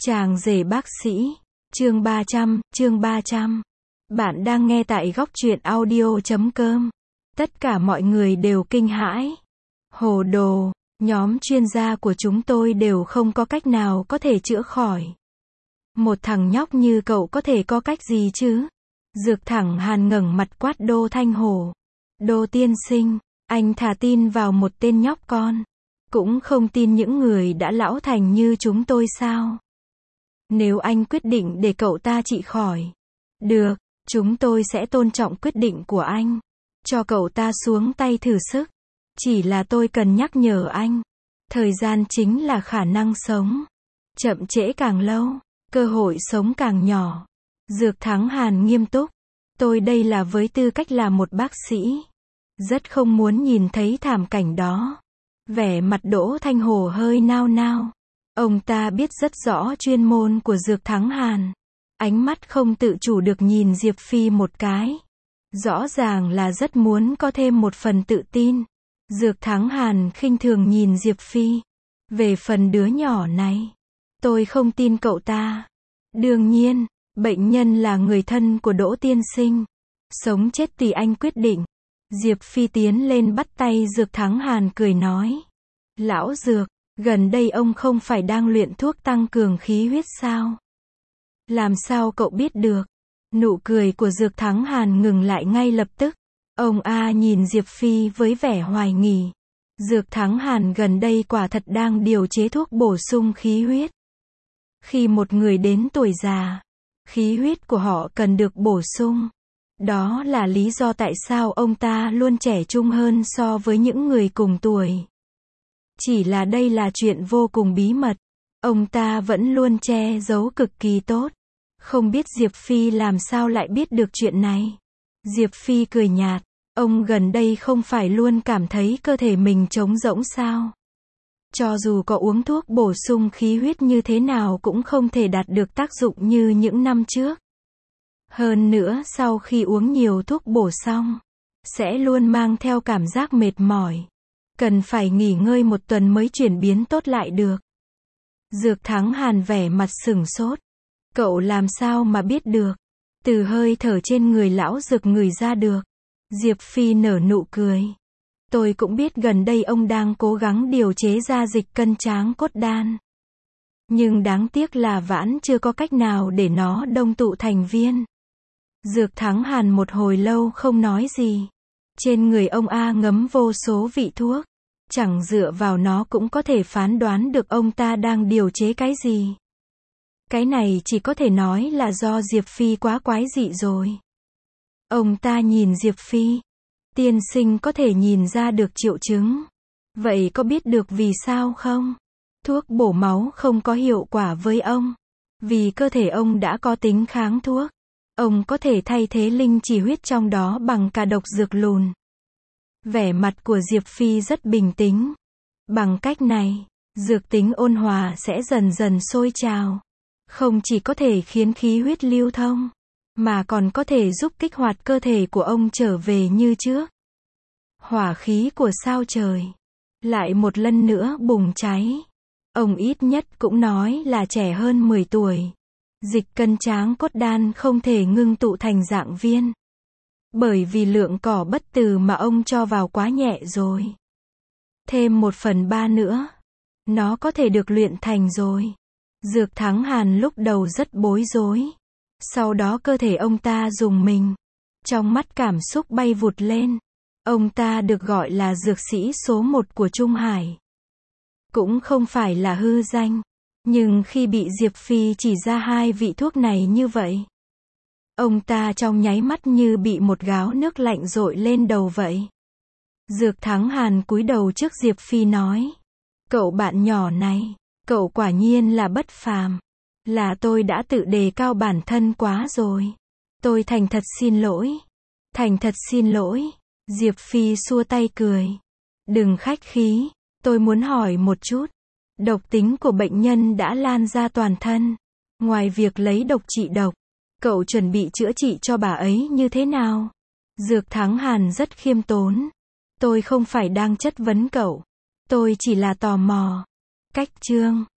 Chàng rể bác sĩ. Chương 300. Bạn đang nghe tại góc truyện audio.com. Tất cả mọi người đều kinh hãi. Hồ đồ, nhóm chuyên gia của chúng tôi đều không có cách nào có thể chữa khỏi. Một thằng nhóc như cậu có thể có cách gì chứ? Dược Thẳng Hàn ngẩng mặt quát Đô Thanh Hồ. Đô tiên sinh, anh thà tin vào một tên nhóc con, cũng không tin những người đã lão thành như chúng tôi sao? Nếu anh quyết định để cậu ta trị khỏi, được, chúng tôi sẽ tôn trọng quyết định của anh. Cho cậu ta xuống tay thử sức. Chỉ là tôi cần nhắc nhở anh, thời gian chính là khả năng sống. Chậm trễ càng lâu, cơ hội sống càng nhỏ. Dược Thắng Hàn nghiêm túc. Tôi đây là với tư cách là một bác sĩ. Rất không muốn nhìn thấy thảm cảnh đó. Vẻ mặt Đỗ Thanh Hồ hơi nao nao. Ông ta biết rất rõ chuyên môn của Dược Thắng Hàn. Ánh mắt không tự chủ được nhìn Diệp Phi một cái. Rõ ràng là rất muốn có thêm một phần tự tin. Dược Thắng Hàn khinh thường nhìn Diệp Phi. Về phần đứa nhỏ này, tôi không tin cậu ta. Đương nhiên, bệnh nhân là người thân của Đỗ tiên sinh. Sống chết tùy anh quyết định. Diệp Phi tiến lên bắt tay Dược Thắng Hàn cười nói. Lão Dược, gần đây ông không phải đang luyện thuốc tăng cường khí huyết sao? Làm sao cậu biết được? Nụ cười của Dược Thắng Hàn ngừng lại ngay lập tức. Ông nhìn Diệp Phi với vẻ hoài nghi. Dược Thắng Hàn gần đây quả thật đang điều chế thuốc bổ sung khí huyết. Khi một người đến tuổi già, khí huyết của họ cần được bổ sung. Đó là lý do tại sao ông ta luôn trẻ trung hơn so với những người cùng tuổi. Chỉ là đây là chuyện vô cùng bí mật. Ông ta vẫn luôn che giấu cực kỳ tốt. Không biết Diệp Phi làm sao lại biết được chuyện này. Diệp Phi cười nhạt. Ông gần đây không phải luôn cảm thấy cơ thể mình trống rỗng sao? Cho dù có uống thuốc bổ sung khí huyết như thế nào cũng không thể đạt được tác dụng như những năm trước. Hơn nữa sau khi uống nhiều thuốc bổ xong, sẽ luôn mang theo cảm giác mệt mỏi. Cần phải nghỉ ngơi một tuần mới chuyển biến tốt lại được. Dược Thắng Hàn vẻ mặt sửng sốt. Cậu làm sao mà biết được? Từ hơi thở trên người lão Dược ngửi ra được. Diệp Phi nở nụ cười. Tôi cũng biết gần đây ông đang cố gắng điều chế ra dịch cân tráng cốt đan. Nhưng đáng tiếc là vẫn chưa có cách nào để nó đông tụ thành viên. Dược Thắng Hàn một hồi lâu không nói gì. Trên người ông ngấm vô số vị thuốc. Chẳng dựa vào nó cũng có thể phán đoán được ông ta đang điều chế cái gì. Cái này chỉ có thể nói là do Diệp Phi quá quái dị rồi. Ông ta nhìn Diệp Phi. Tiên sinh có thể nhìn ra được triệu chứng. Vậy có biết được vì sao không? Thuốc bổ máu không có hiệu quả với ông. Vì cơ thể ông đã có tính kháng thuốc. Ông có thể thay thế linh chỉ huyết trong đó bằng cả độc dược lùn. Vẻ mặt của Diệp Phi rất bình tĩnh. Bằng cách này, dược tính ôn hòa sẽ dần dần sôi trào. Không chỉ có thể khiến khí huyết lưu thông, mà còn có thể giúp kích hoạt cơ thể của ông trở về như trước. Hỏa khí của sao trời lại một lần nữa bùng cháy. Ông ít nhất cũng nói là trẻ hơn 10 tuổi. Dịch cân tráng cốt đan không thể ngưng tụ thành dạng viên. Bởi vì lượng cỏ bất tử mà ông cho vào quá nhẹ rồi. Thêm 1/3 nữa, nó có thể được luyện thành rồi. Dược Thắng Hàn lúc đầu rất bối rối. Sau đó cơ thể ông ta rùng mình. Trong mắt cảm xúc bay vụt lên. Ông ta được gọi là dược sĩ số 1 của Trung Hải. Cũng không phải là hư danh. Nhưng khi bị Diệp Phi chỉ ra hai vị thuốc này như vậy, ông ta trong nháy mắt như bị một gáo nước lạnh dội lên đầu vậy. Dược Thắng Hàn cúi đầu trước Diệp Phi nói. Cậu bạn nhỏ này, cậu quả nhiên là bất phàm. Là tôi đã tự đề cao bản thân quá rồi. Tôi thành thật xin lỗi. Thành thật xin lỗi. Diệp Phi xua tay cười. Đừng khách khí, tôi muốn hỏi một chút. Độc tính của bệnh nhân đã lan ra toàn thân. Ngoài việc lấy độc trị độc, cậu chuẩn bị chữa trị cho bà ấy như thế nào? Dược Thắng Hàn rất khiêm tốn. Tôi không phải đang chất vấn cậu. Tôi chỉ là tò mò. Cách chương